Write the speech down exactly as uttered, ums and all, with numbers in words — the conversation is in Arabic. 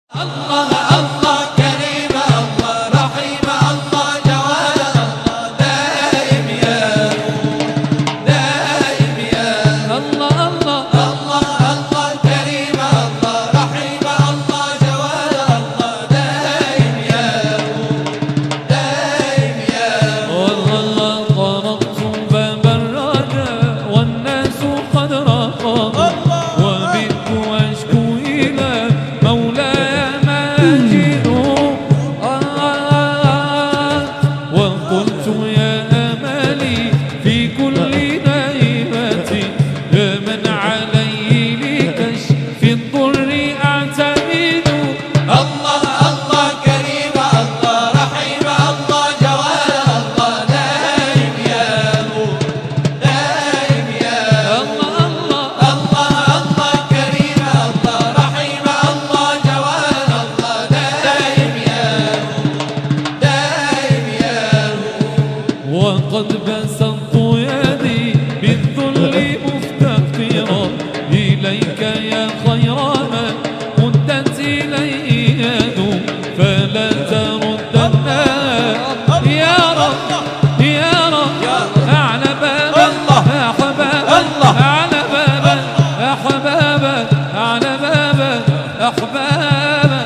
الله الله كريم الله رحيم الله جواد الله دائم يا دائم يا الله الله الله الله كريم الله رحيم الله جواد الله دائم يا دائم يا والله طرقت باب الرجاء والناس قد رقوا وبت أشكو إلى مولاي وقلت يا أملي في كل نائبة يا من علي لكشف الضر أعتمد. الله الله كريم الله رحيم الله جواد الله دائم يا دائم يا الله الله الله الله كريم الله رحيم الله جواد الله دائم يا دائم يا وقد بسطت يدي بالذل مفتقرا إليك يا خير من مدت إليه يد فلا تردنا يا رب يا رب أعلى بابا يا حبابا أعلى بابا يا حبابا أعلى بابا أحبابا